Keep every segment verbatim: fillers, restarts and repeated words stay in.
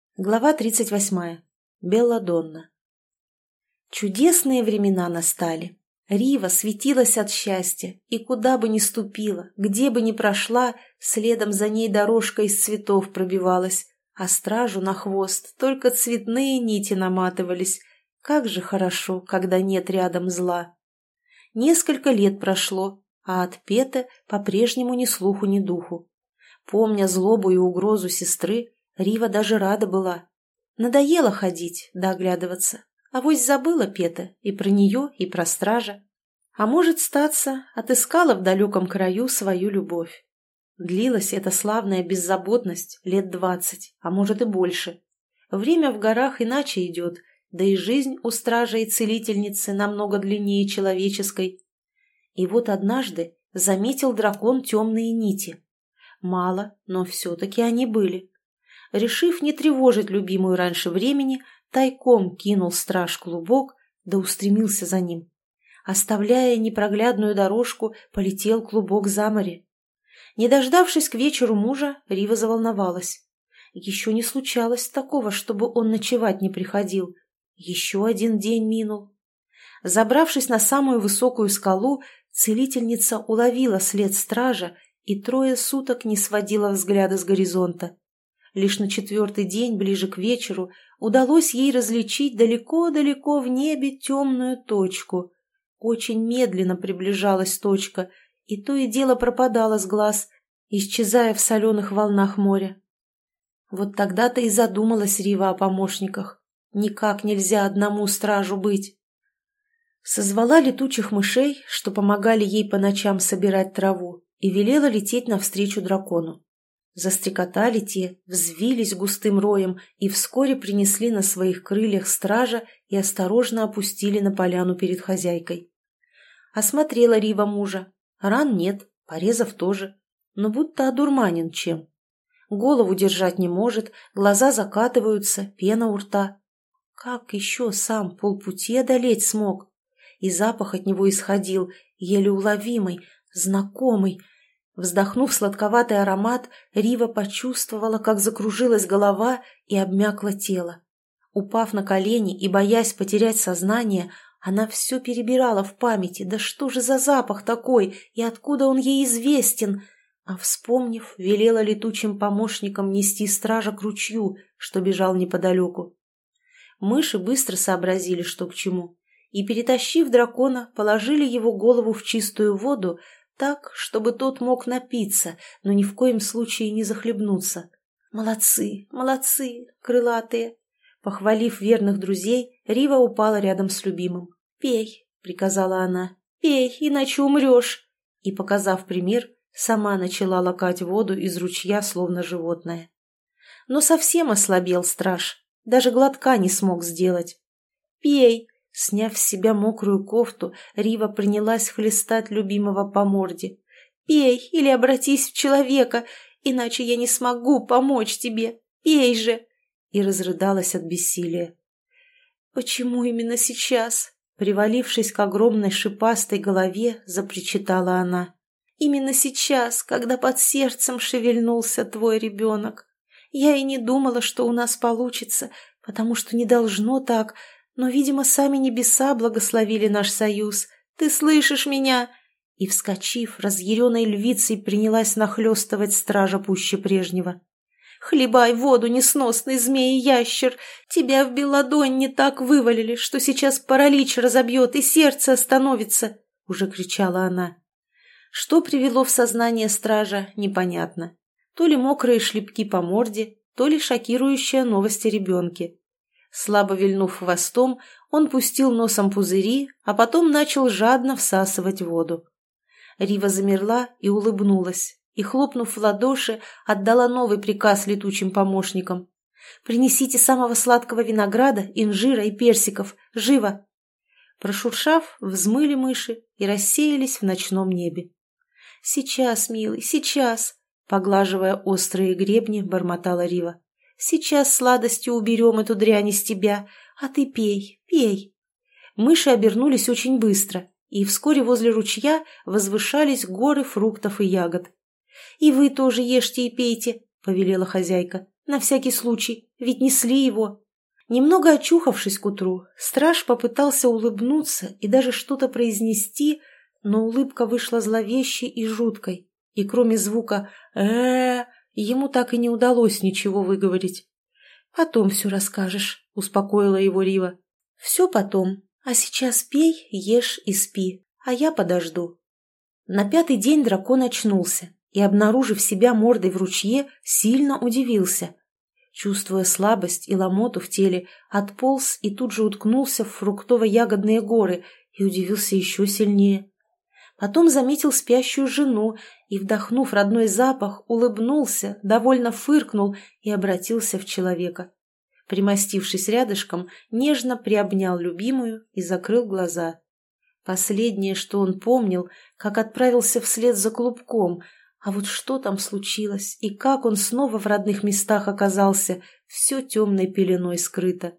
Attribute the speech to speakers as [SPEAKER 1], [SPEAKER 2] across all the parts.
[SPEAKER 1] Глава тридцать восьмая. Белладонна. Чудесные времена настали. Рива светилась от счастья, и куда бы ни ступила, где бы ни прошла, следом за ней дорожка из цветов пробивалась, а стражу на хвост только цветные нити наматывались. Как же хорошо, когда нет рядом зла. Несколько лет прошло, а от Пета по-прежнему ни слуху, ни духу. Помня злобу и угрозу сестры, Рива даже рада была. Надоело ходить да оглядываться. Авось забыла Пета и про нее, и про стража. А может, статься, отыскала в далеком краю свою любовь. Длилась эта славная беззаботность лет двадцать, а может и больше. Время в горах иначе идет, да и жизнь у стража и целительницы намного длиннее человеческой. И вот однажды заметил дракон темные нити. Мало, но все-таки они были. Решив не тревожить любимую раньше времени, тайком кинул страж клубок, да устремился за ним. Оставляя непроглядную дорожку, полетел клубок за море. Не дождавшись к вечеру мужа, Рива заволновалась. Еще не случалось такого, чтобы он ночевать не приходил. Еще один день минул. Забравшись на самую высокую скалу, целительница уловила след стража и трое суток не сводила взгляда с горизонта. Лишь на четвертый день, ближе к вечеру, удалось ей различить далеко-далеко в небе темную точку. Очень медленно приближалась точка, и то и дело пропадала с глаз, исчезая в соленых волнах моря. Вот тогда-то и задумалась Рива о помощниках. Никак нельзя одному стражу быть. Созвала летучих мышей, что помогали ей по ночам собирать траву, и велела лететь навстречу дракону. Застрекотали те, взвились густым роем и вскоре принесли на своих крыльях стража и осторожно опустили на поляну перед хозяйкой. Осмотрела Рива мужа. Ран нет, порезов тоже, но будто одурманен чем. Голову держать не может, глаза закатываются, пена у рта. Как еще сам полпути одолеть смог? И запах от него исходил, еле уловимый, знакомый. Вздохнув сладковатый аромат, Рива почувствовала, как закружилась голова и обмякло тело. Упав на колени и боясь потерять сознание, она все перебирала в памяти, да что же за запах такой и откуда он ей известен, а, вспомнив, велела летучим помощникам нести стража к ручью, что бежал неподалеку. Мыши быстро сообразили, что к чему, и, перетащив дракона, положили его голову в чистую воду, так, чтобы тот мог напиться, но ни в коем случае не захлебнуться. «Молодцы, молодцы, крылатые!» Похвалив верных друзей, Рива упала рядом с любимым. «Пей», — приказала она, — «пей, иначе умрешь». И, показав пример, сама начала лакать воду из ручья, словно животное. Но совсем ослабел страж, даже глотка не смог сделать. «Пей!» Сняв с себя мокрую кофту, Рива принялась хлестать любимого по морде. «Пей или обратись в человека, иначе я не смогу помочь тебе. Пей же!» И разрыдалась от бессилия. «Почему именно сейчас?» Привалившись к огромной шипастой голове, запричитала она. «Именно сейчас, когда под сердцем шевельнулся твой ребенок. Я и не думала, что у нас получится, потому что не должно так. Но, видимо, сами небеса благословили наш союз. Ты слышишь меня?» И, вскочив, разъяренной львицей принялась нахлестывать стража пуще прежнего. «Хлебай воду, несносный змей-ящер! Тебя в Белладонне так вывалили, что сейчас паралич разобьет и сердце остановится!» — уже кричала она. Что привело в сознание стража, непонятно. То ли мокрые шлепки по морде, то ли шокирующая новость о ребенке. Слабо вильнув хвостом, он пустил носом пузыри, а потом начал жадно всасывать воду. Рива замерла и улыбнулась, и, хлопнув в ладоши, отдала новый приказ летучим помощникам. «Принесите самого сладкого винограда, инжира и персиков! Живо!» Прошуршав, взмыли мыши и рассеялись в ночном небе. «Сейчас, милый, сейчас!» Поглаживая острые гребни, бормотала Рива. «Сейчас сладостью уберем эту дрянь из тебя, а ты пей, пей». Мыши обернулись очень быстро, и вскоре возле ручья возвышались горы фруктов и ягод. «И вы тоже ешьте и пейте», — повелела хозяйка. на всякий случай, ведь несли его». Немного очухавшись к утру, страж попытался улыбнуться и даже что-то произнести, но улыбка вышла зловещей и жуткой, и кроме звука э ему так и не удалось ничего выговорить. «Потом все расскажешь», — успокоила его Рива. «Все потом, а сейчас пей, ешь и спи, а я подожду». На пятый день дракон очнулся и, обнаружив себя мордой в ручье, сильно удивился. Чувствуя слабость и ломоту в теле, отполз и тут же уткнулся в фруктово-ягодные горы и удивился еще сильнее. Потом заметил спящую жену и, вдохнув родной запах, улыбнулся, довольно фыркнул и обратился в человека. Примостившись рядышком, нежно приобнял любимую и закрыл глаза. Последнее, что он помнил, как отправился вслед за клубком, а вот что там случилось и как он снова в родных местах оказался, все темной пеленой скрыто.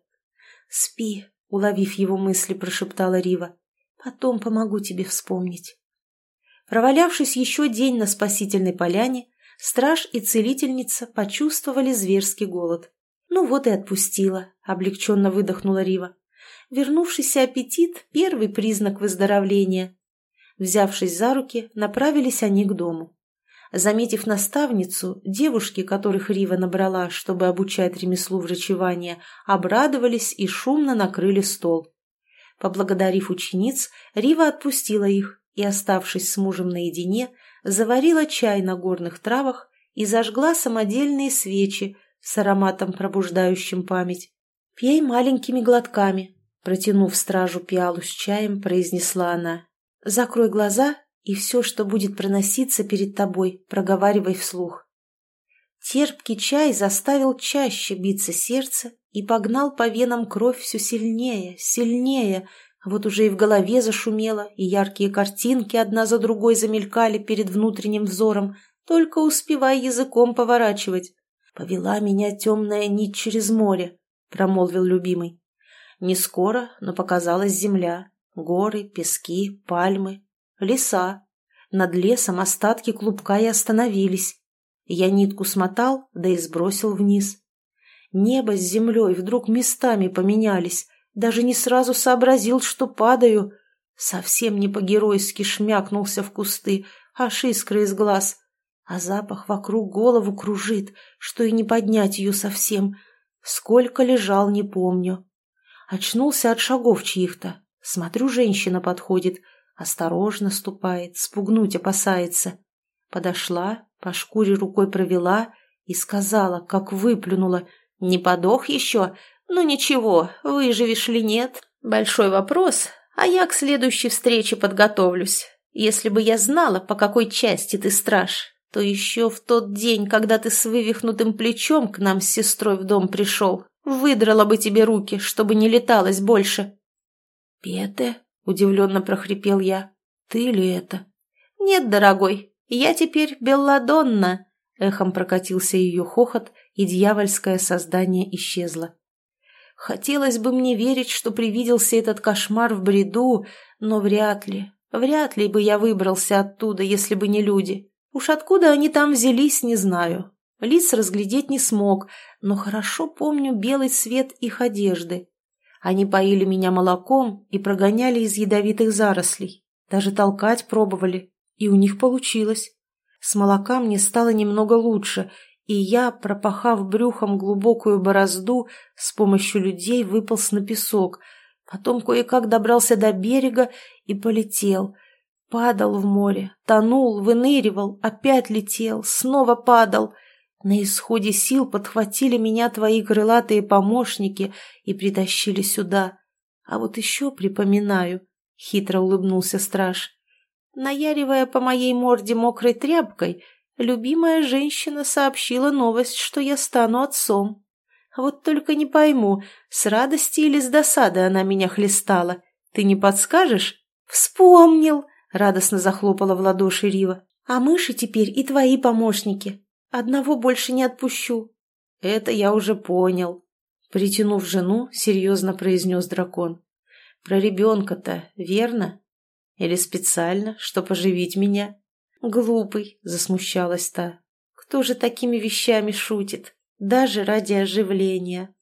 [SPEAKER 1] «Спи», — уловив его мысли, прошептала Рива. «Потом помогу тебе вспомнить». Провалявшись еще день на спасительной поляне, страж и целительница почувствовали зверский голод. «Ну вот и отпустила», — облегченно выдохнула Рива. Вернувшийся аппетит — первый признак выздоровления. Взявшись за руки, направились они к дому. Заметив наставницу, девушки, которых Рива набрала, чтобы обучать ремеслу врачевания, обрадовались и шумно накрыли стол. Поблагодарив учениц, Рива отпустила их и, оставшись с мужем наедине, заварила чай на горных травах и зажгла самодельные свечи с ароматом, пробуждающим память. «Пей маленькими глотками», — протянув стражу пиалу с чаем, произнесла она. «Закрой глаза, и все, что будет проноситься перед тобой, проговаривай вслух». Терпкий чай заставил чаще биться сердце и погнал по венам кровь все сильнее, сильнее. Вот уже и в голове зашумело, и яркие картинки одна за другой замелькали перед внутренним взором. Только успевай языком поворачивать. «Повела меня темная нить через море», — промолвил любимый. Не скоро, но показалась земля, горы, пески, пальмы, леса. Над лесом остатки клубка и остановились. Я нитку смотал, да и сбросил вниз. Небо с землей вдруг местами поменялись. Даже не сразу сообразил, что падаю. Совсем не по-геройски шмякнулся в кусты, аж искры из глаз. А запах вокруг голову кружит, что и не поднять ее совсем. Сколько лежал, не помню. Очнулся от шагов чьих-то. Смотрю, женщина подходит. Осторожно ступает, спугнуть опасается. Подошла, по шкуре рукой провела и сказала, как выплюнула: «Не подох еще? Ну ничего, выживешь ли нет? Большой вопрос, а я к следующей встрече подготовлюсь. Если бы я знала, по какой части ты страж, то еще в тот день, когда ты с вывихнутым плечом к нам с сестрой в дом пришел, выдрала бы тебе руки, чтобы не леталось больше». «Пете?» — удивленно прохрипел я. «Ты ли это?» «Нет, дорогой, я теперь Белладонна», — эхом прокатился ее хохот, и дьявольское создание исчезло. Хотелось бы мне верить, что привиделся этот кошмар в бреду, но вряд ли, вряд ли бы я выбрался оттуда, если бы не люди. Уж откуда они там взялись, не знаю. Лиц разглядеть не смог, но хорошо помню белый цвет их одежды. Они поили меня молоком и прогоняли из ядовитых зарослей. Даже толкать пробовали, и у них получилось. С молока мне стало немного лучше, и я, пропахав брюхом глубокую борозду, с помощью людей выполз на песок. Потом кое-как добрался до берега и полетел. Падал в море, тонул, выныривал, опять летел, снова падал. На исходе сил подхватили меня твои крылатые помощники и притащили сюда. А вот еще припоминаю, — хитро улыбнулся страж, — наяривая по моей морде мокрой тряпкой, любимая женщина сообщила новость, что я стану отцом. Вот только не пойму, с радости или с досады она меня хлестала. Ты не подскажешь? Вспомнил! — радостно захлопала в ладоши Рива. А мыши теперь и твои помощники. Одного больше не отпущу. Это я уже понял. Притянув жену, серьезно произнес дракон. Про ребенка-то, верно? Или специально, чтоб оживить меня? Глупый, засмущалась та. Кто же такими вещами шутит? даже ради оживления.